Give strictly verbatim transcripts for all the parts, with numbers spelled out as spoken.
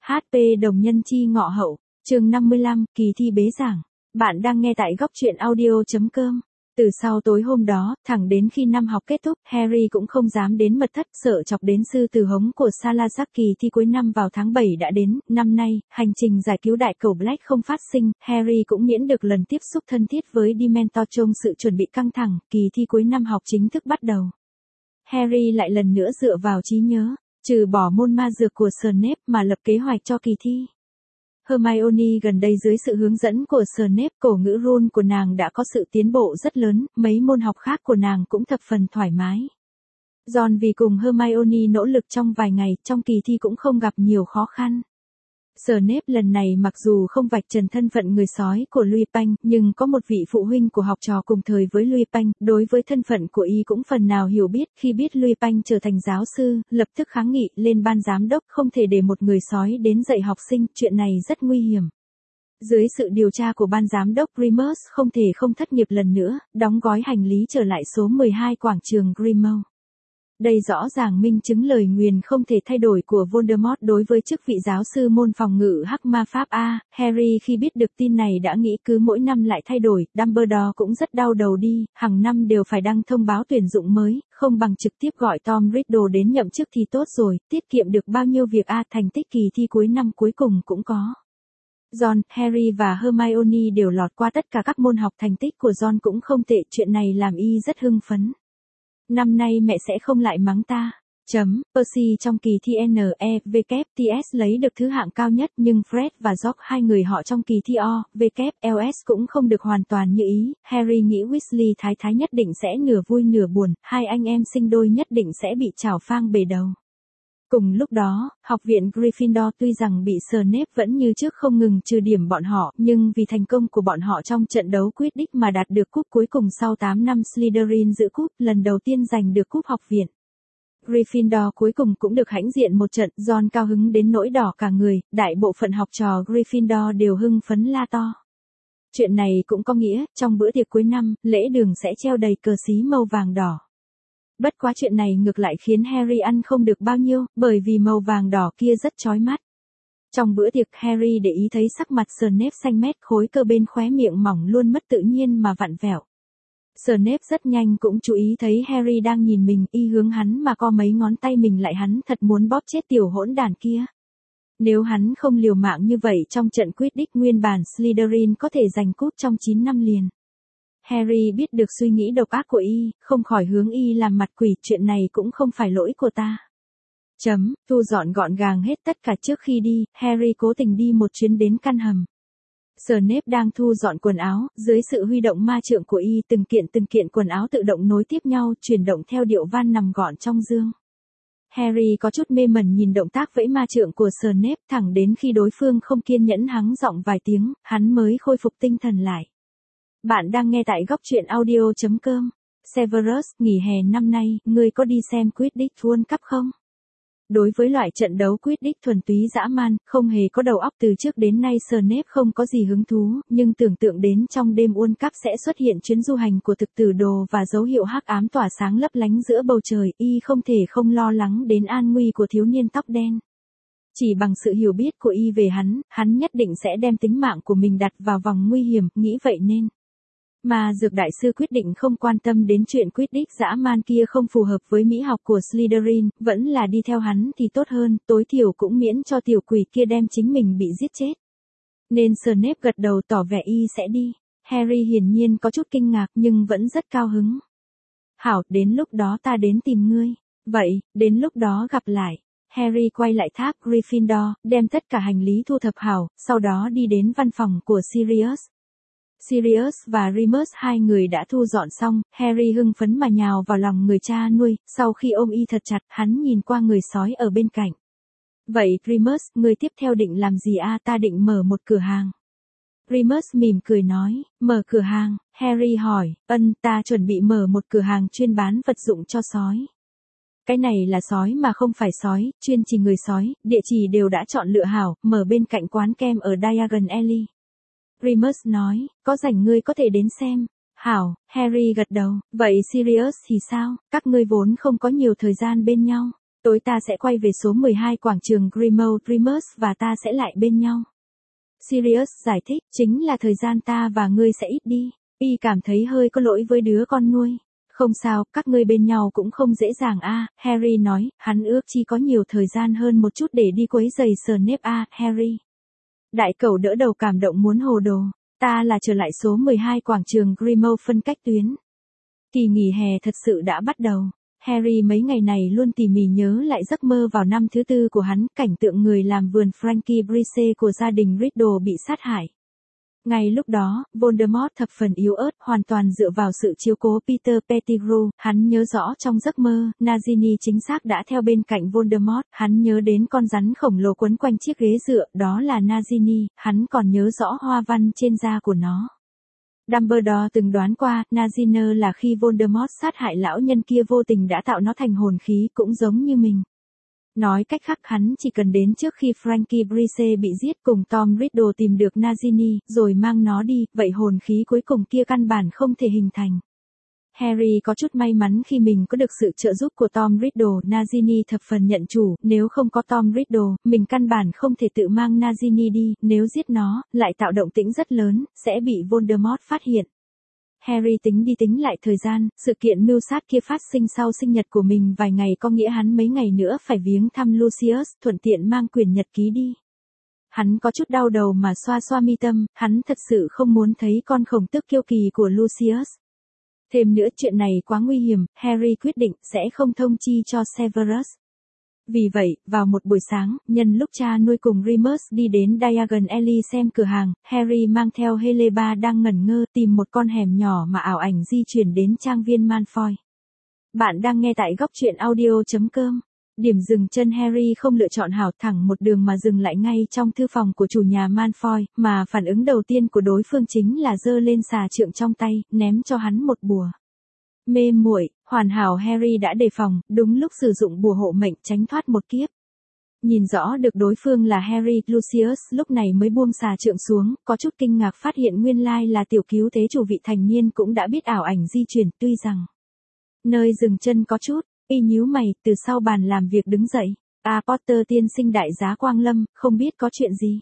hát pê đồng nhân chi ngọ hậu, chương năm mươi lăm, kỳ thi bế giảng. Bạn đang nghe tại góc truyện audio chấm com. Từ sau tối hôm đó, thẳng đến khi năm học kết thúc, Harry cũng không dám đến mật thất, sợ chọc đến sư tử hống của Salazar. Kỳ thi cuối năm vào tháng bảy đã đến, năm nay, hành trình giải cứu đại cẩu Black không phát sinh, Harry cũng miễn được lần tiếp xúc thân thiết với Dementor. Trong sự chuẩn bị căng thẳng, kỳ thi cuối năm học chính thức bắt đầu. Harry lại lần nữa dựa vào trí nhớ, trừ bỏ môn ma dược của Snape mà lập kế hoạch cho kỳ thi. Hermione gần đây dưới sự hướng dẫn của Snape, cổ ngữ run của nàng đã có sự tiến bộ rất lớn, mấy môn học khác của nàng cũng thập phần thoải mái. Ron vì cùng Hermione nỗ lực trong vài ngày, trong kỳ thi cũng không gặp nhiều khó khăn. Snape lần này mặc dù không vạch trần thân phận người sói của Lupin, nhưng có một vị phụ huynh của học trò cùng thời với Lupin, đối với thân phận của y cũng phần nào hiểu biết. Khi biết Lupin trở thành giáo sư, lập tức kháng nghị lên ban giám đốc không thể để một người sói đến dạy học sinh, chuyện này rất nguy hiểm. Dưới sự điều tra của ban giám đốc, Remus không thể không thất nghiệp lần nữa, đóng gói hành lý trở lại số mười hai quảng trường Grimmauld. Đây rõ ràng minh chứng lời nguyền không thể thay đổi của Voldemort đối với chức vị giáo sư môn phòng ngự hắc ma pháp A. Harry khi biết được tin này đã nghĩ cứ mỗi năm lại thay đổi, Dumbledore cũng rất đau đầu đi, hàng năm đều phải đăng thông báo tuyển dụng mới, không bằng trực tiếp gọi Tom Riddle đến nhậm chức thì tốt rồi, tiết kiệm được bao nhiêu việc A. Thành tích kỳ thi cuối năm cuối cùng cũng có. Ron, Harry và Hermione đều lọt qua tất cả các môn học, thành tích của Ron cũng không tệ, chuyện này làm y rất hưng phấn. Năm nay mẹ sẽ không lại mắng ta. Chấm, Percy trong kỳ thi N E W T S lấy được thứ hạng cao nhất, nhưng Fred và George hai người họ trong kỳ thi O W L S cũng không được hoàn toàn như ý. Harry nghĩ Weasley thái thái nhất định sẽ nửa vui nửa buồn, hai anh em sinh đôi nhất định sẽ bị chảo phang bể đầu. Cùng lúc đó, học viện Gryffindor tuy rằng bị Snape vẫn như trước không ngừng trừ điểm bọn họ, nhưng vì thành công của bọn họ trong trận đấu Quidditch mà đạt được cúp cuối cùng sau tám năm Slytherin giữ cúp, lần đầu tiên giành được cúp học viện. Gryffindor cuối cùng cũng được hãnh diện một trận, Ron cao hứng đến nỗi đỏ cả người, đại bộ phận học trò Gryffindor đều hưng phấn la to. Chuyện này cũng có nghĩa, trong bữa tiệc cuối năm, lễ đường sẽ treo đầy cờ xí màu vàng đỏ. Bất quá chuyện này ngược lại khiến Harry ăn không được bao nhiêu, bởi vì màu vàng đỏ kia rất chói mắt. Trong bữa tiệc, Harry để ý thấy sắc mặt Snape xanh mét, khối cơ bên khóe miệng mỏng luôn mất tự nhiên mà vặn vẹo. Snape rất nhanh cũng chú ý thấy Harry đang nhìn mình, y hướng hắn mà co mấy ngón tay mình lại, hắn thật muốn bóp chết tiểu hỗn đàn kia. Nếu hắn không liều mạng như vậy trong trận Quidditch, nguyên bản Slytherin có thể giành cúp trong chín năm liền. Harry biết được suy nghĩ độc ác của y, không khỏi hướng y làm mặt quỷ, chuyện này cũng không phải lỗi của ta. Chấm, thu dọn gọn gàng hết tất cả trước khi đi, Harry cố tình đi một chuyến đến căn hầm. Snape đang thu dọn quần áo, dưới sự huy động ma trượng của y, từng kiện từng kiện quần áo tự động nối tiếp nhau, chuyển động theo điệu van nằm gọn trong dương. Harry có chút mê mẩn nhìn động tác vẫy ma trượng của Snape, thẳng đến khi đối phương không kiên nhẫn hắng giọng vài tiếng, hắn mới khôi phục tinh thần lại. Bạn đang nghe tại góc truyện audio chấm com. Severus, nghỉ hè năm nay, ngươi có đi xem Quidditch World Cup không? Đối với loại trận đấu Quidditch thuần túy dã man, không hề có đầu óc, từ trước đến nay Snape không có gì hứng thú, nhưng tưởng tượng đến trong đêm World Cup sẽ xuất hiện chuyến du hành của thực tử đồ và dấu hiệu hắc ám tỏa sáng lấp lánh giữa bầu trời, y không thể không lo lắng đến an nguy của thiếu niên tóc đen. Chỉ bằng sự hiểu biết của y về hắn, hắn nhất định sẽ đem tính mạng của mình đặt vào vòng nguy hiểm, nghĩ vậy nên. Mà dược đại sư quyết định không quan tâm đến chuyện Quidditch dã man kia không phù hợp với mỹ học của Slytherin, vẫn là đi theo hắn thì tốt hơn, tối thiểu cũng miễn cho tiểu quỷ kia đem chính mình bị giết chết. Nên Snape gật đầu tỏ vẻ y sẽ đi. Harry hiển nhiên có chút kinh ngạc nhưng vẫn rất cao hứng. Hảo, đến lúc đó ta đến tìm ngươi. Vậy, đến lúc đó gặp lại. Harry quay lại tháp Gryffindor, đem tất cả hành lý thu thập hảo, sau đó đi đến văn phòng của Sirius. Sirius và Remus hai người đã thu dọn xong, Harry hưng phấn mà nhào vào lòng người cha nuôi, sau khi ôm y thật chặt, hắn nhìn qua người sói ở bên cạnh. Vậy, Remus, người tiếp theo định làm gì a? Ta định mở một cửa hàng. Remus mỉm cười nói, mở cửa hàng, Harry hỏi, ân, ta chuẩn bị mở một cửa hàng chuyên bán vật dụng cho sói. Cái này là sói mà không phải sói, chuyên chỉ người sói, địa chỉ đều đã chọn lựa hảo, mở bên cạnh quán kem ở Diagon Alley. Remus nói, có rảnh ngươi có thể đến xem. Hảo, Harry gật đầu, vậy Sirius thì sao, các ngươi vốn không có nhiều thời gian bên nhau. Tối ta sẽ quay về số mười hai quảng trường Grimmauld Dreamers và ta sẽ lại bên nhau. Sirius giải thích, chính là thời gian ta và ngươi sẽ ít đi. Y cảm thấy hơi có lỗi với đứa con nuôi. Không sao, các ngươi bên nhau cũng không dễ dàng a, à, Harry nói, hắn ước chi có nhiều thời gian hơn một chút để đi quấy giày Snape a, à, Harry. Đại cẩu đỡ đầu cảm động muốn hồ đồ, ta là trở lại số mười hai quảng trường Grimmauld phân cách tuyến. Kỳ nghỉ hè thật sự đã bắt đầu. Harry mấy ngày này luôn tỉ mỉ nhớ lại giấc mơ vào năm thứ tư của hắn, cảnh tượng người làm vườn Frankie Brise của gia đình Riddle bị sát hại. Ngay lúc đó, Voldemort thập phần yếu ớt, hoàn toàn dựa vào sự chiếu cố Peter Pettigrew, hắn nhớ rõ trong giấc mơ, Nagini chính xác đã theo bên cạnh Voldemort, hắn nhớ đến con rắn khổng lồ quấn quanh chiếc ghế dựa, đó là Nagini, hắn còn nhớ rõ hoa văn trên da của nó. Dumbledore từng đoán qua, Nagini là khi Voldemort sát hại lão nhân kia vô tình đã tạo nó thành hồn khí cũng giống như mình. Nói cách khác hắn chỉ cần đến trước khi Frankie Brise bị giết cùng Tom Riddle tìm được Nagini, rồi mang nó đi, vậy hồn khí cuối cùng kia căn bản không thể hình thành. Harry có chút may mắn khi mình có được sự trợ giúp của Tom Riddle, Nagini thập phần nhận chủ, nếu không có Tom Riddle, mình căn bản không thể tự mang Nagini đi, nếu giết nó, lại tạo động tĩnh rất lớn, sẽ bị Voldemort phát hiện. Harry tính đi tính lại thời gian, sự kiện mưu sát kia phát sinh sau sinh nhật của mình vài ngày có nghĩa hắn mấy ngày nữa phải viếng thăm Lucius, thuận tiện mang quyển nhật ký đi. Hắn có chút đau đầu mà xoa xoa mi tâm, hắn thật sự không muốn thấy con khổng tước kiêu kỳ của Lucius. Thêm nữa chuyện này quá nguy hiểm, Harry quyết định sẽ không thông chi cho Severus. Vì vậy, vào một buổi sáng, nhân lúc cha nuôi cùng Remus đi đến Diagon Alley xem cửa hàng, Harry mang theo Heleba đang ngẩn ngơ tìm một con hẻm nhỏ mà ảo ảnh di chuyển đến trang viên Malfoy. Bạn đang nghe tại góc truyện audio chấm com. Điểm dừng chân Harry không lựa chọn hảo thẳng một đường mà dừng lại ngay trong thư phòng của chủ nhà Malfoy, mà phản ứng đầu tiên của đối phương chính là giơ lên xà trượng trong tay, ném cho hắn một bùa. Mê muội, hoàn hảo Harry đã đề phòng, đúng lúc sử dụng bùa hộ mệnh tránh thoát một kiếp. Nhìn rõ được đối phương là Harry, Lucius lúc này mới buông xà trượng xuống, có chút kinh ngạc phát hiện nguyên lai là tiểu cứu thế chủ vị thành niên cũng đã biết ảo ảnh di chuyển, tuy rằng nơi dừng chân có chút, y nhíu mày, từ sau bàn làm việc đứng dậy. À Potter tiên sinh đại giá Quang Lâm, không biết có chuyện gì.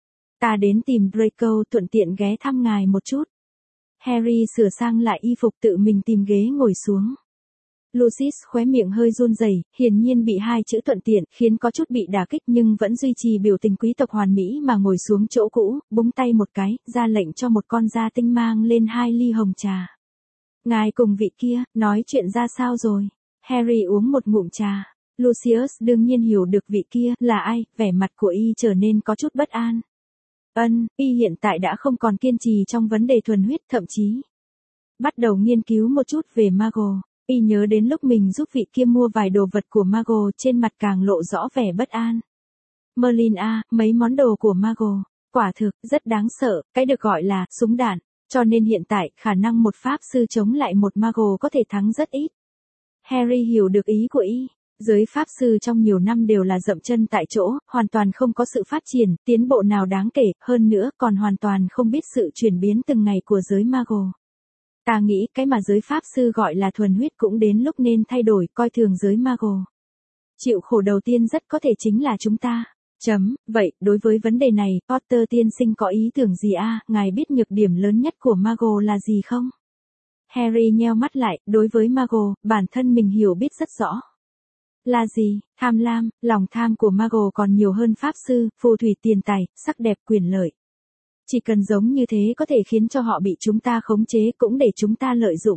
Ta đến tìm Draco thuận tiện ghé thăm ngài một chút. Harry sửa sang lại y phục tự mình tìm ghế ngồi xuống. Lucius khóe miệng hơi run rẩy, hiển nhiên bị hai chữ thuận tiện khiến có chút bị đả kích nhưng vẫn duy trì biểu tình quý tộc hoàn mỹ mà ngồi xuống chỗ cũ, búng tay một cái, ra lệnh cho một con gia tinh mang lên hai ly hồng trà. Ngài cùng vị kia, nói chuyện ra sao rồi? Harry uống một ngụm trà. Lucius đương nhiên hiểu được vị kia là ai, vẻ mặt của y trở nên có chút bất an. Ân, y hiện tại đã không còn kiên trì trong vấn đề thuần huyết, thậm chí bắt đầu nghiên cứu một chút về Mago. Y nhớ đến lúc mình giúp vị kia mua vài đồ vật của Mago, trên mặt càng lộ rõ vẻ bất an. Merlin a, mấy món đồ của Mago, quả thực rất đáng sợ, cái được gọi là súng đạn, cho nên hiện tại khả năng một pháp sư chống lại một Mago có thể thắng rất ít. Harry hiểu được ý của y. Giới pháp sư trong nhiều năm đều là dậm chân tại chỗ, hoàn toàn không có sự phát triển, tiến bộ nào đáng kể, hơn nữa còn hoàn toàn không biết sự chuyển biến từng ngày của giới Mago. Ta nghĩ cái mà giới pháp sư gọi là thuần huyết cũng đến lúc nên thay đổi, coi thường giới Mago. Chịu khổ đầu tiên rất có thể chính là chúng ta. Chấm, vậy, đối với vấn đề này, Potter tiên sinh có ý tưởng gì a? Ngài biết nhược điểm lớn nhất của Mago là gì không? Harry nheo mắt lại, đối với Mago, bản thân mình hiểu biết rất rõ. Là gì? Tham lam, lòng tham của Mago còn nhiều hơn pháp sư, phù thủy tiền tài, sắc đẹp quyền lợi. Chỉ cần giống như thế có thể khiến cho họ bị chúng ta khống chế cũng để chúng ta lợi dụng.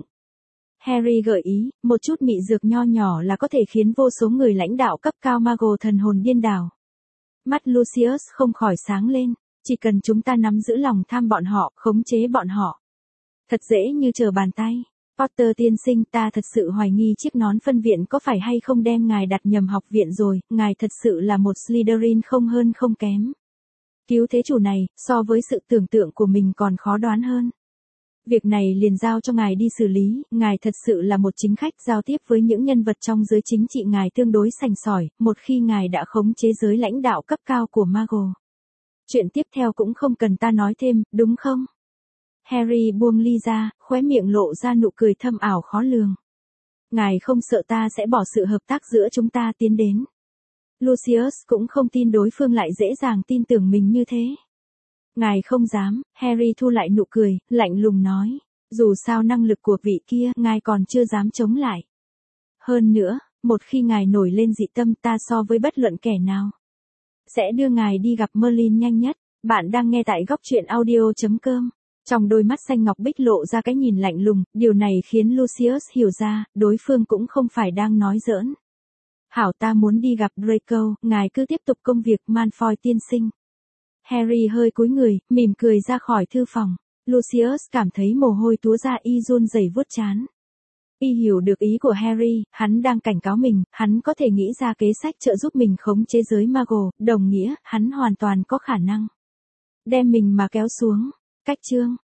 Harry gợi ý, một chút mị dược nho nhỏ là có thể khiến vô số người lãnh đạo cấp cao Mago thần hồn điên đảo. Mắt Lucius không khỏi sáng lên, chỉ cần chúng ta nắm giữ lòng tham bọn họ, khống chế bọn họ. Thật dễ như trở bàn tay. Potter tiên sinh, ta thật sự hoài nghi chiếc nón phân viện có phải hay không đem ngài đặt nhầm học viện rồi, ngài thật sự là một Slytherin không hơn không kém. Cứu thế chủ này, so với sự tưởng tượng của mình còn khó đoán hơn. Việc này liền giao cho ngài đi xử lý, ngài thật sự là một chính khách giao tiếp với những nhân vật trong giới chính trị ngài tương đối sành sỏi, một khi ngài đã khống chế giới lãnh đạo cấp cao của Mago. Chuyện tiếp theo cũng không cần ta nói thêm, đúng không? Harry buông ly ra, khóe miệng lộ ra nụ cười thâm ảo khó lường. Ngài không sợ ta sẽ bỏ sự hợp tác giữa chúng ta tiến đến. Lucius cũng không tin đối phương lại dễ dàng tin tưởng mình như thế. Ngài không dám, Harry thu lại nụ cười, lạnh lùng nói. Dù sao năng lực của vị kia, ngài còn chưa dám chống lại. Hơn nữa, một khi ngài nổi lên dị tâm ta so với bất luận kẻ nào. Sẽ đưa ngài đi gặp Merlin nhanh nhất. Bạn đang nghe tại góc truyện audio chấm com. Trong đôi mắt xanh ngọc bích lộ ra cái nhìn lạnh lùng, điều này khiến Lucius hiểu ra, đối phương cũng không phải đang nói giỡn. Hảo ta muốn đi gặp Draco, ngài cứ tiếp tục công việc Malfoy tiên sinh. Harry hơi cúi người, mỉm cười ra khỏi thư phòng. Lucius cảm thấy mồ hôi túa ra y run rẩy vuốt trán. Y hiểu được ý của Harry, hắn đang cảnh cáo mình, hắn có thể nghĩ ra kế sách trợ giúp mình khống chế giới Muggle, đồng nghĩa, hắn hoàn toàn có khả năng đem mình mà kéo xuống. Cách chương